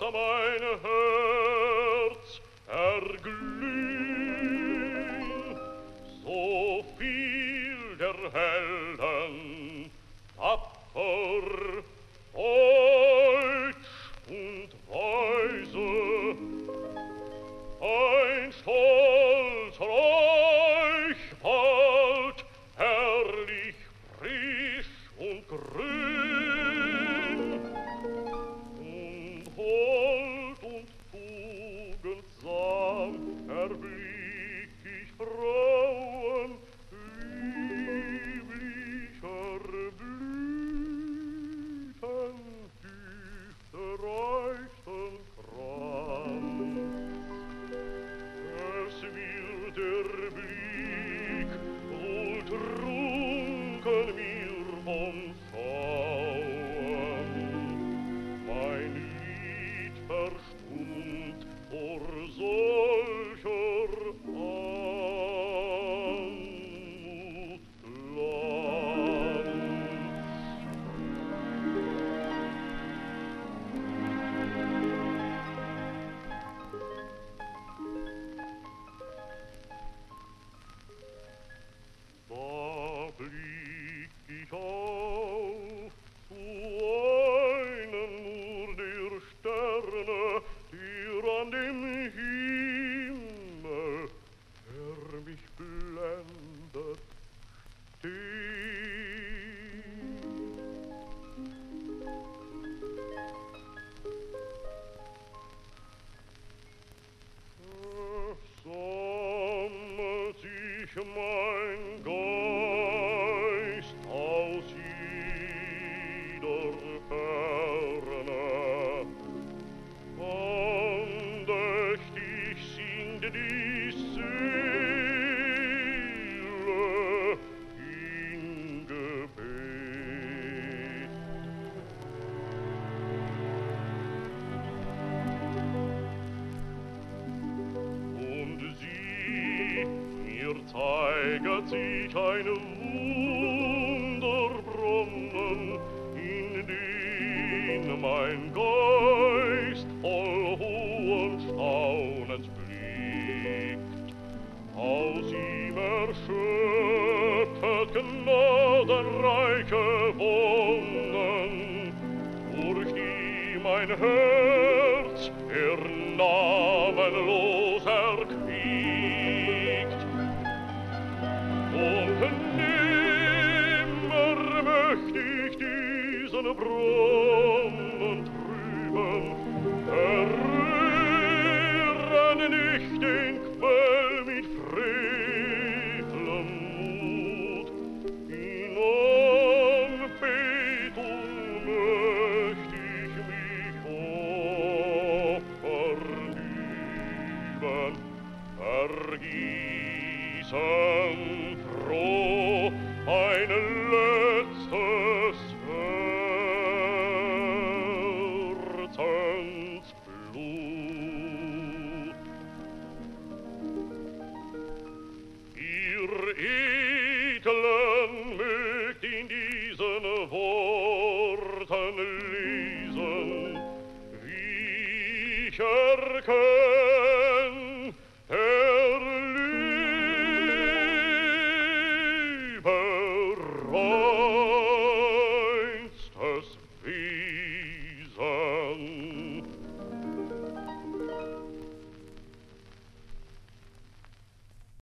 mein Herz erglüht, so viel der Helden tapfer, deutsch und weise, ein stolzer Eichwald, herrlich frisch und grün, und hold und tugendsam erblick ich Frauen lieblicher Blüten, düsterreichsten Kranz. Es wird der Blick wohl trunken mir vom Schauen, mein Lied verstummt vor solcher Anmut Glanz. Da blick ich auf zu einem nur der Sterne, der an dem Himmel, der mich blendet, steht. Sammelt sich mein Geist aus jeder Ferne, andächtig singt die Seele in Gebet. Und sieh, mir zeiget sich ein Wunderbrunnen, in den mein Geist voll hohen Staunens blickt. Aus ihm erschöpfet gnadenreiche Wonnen, durch die mein Herz namenlos erquiekt. Und nimmer möcht ich diesen Brunnen trüben, berühren nicht den Quell mit frevelem Mut. In Anbetung möcht ich mich opfern üben, vergießen froh ein letztes Herzensblut. Ihr Edlen mögt in diesen Worten lesen, wie ich erkenne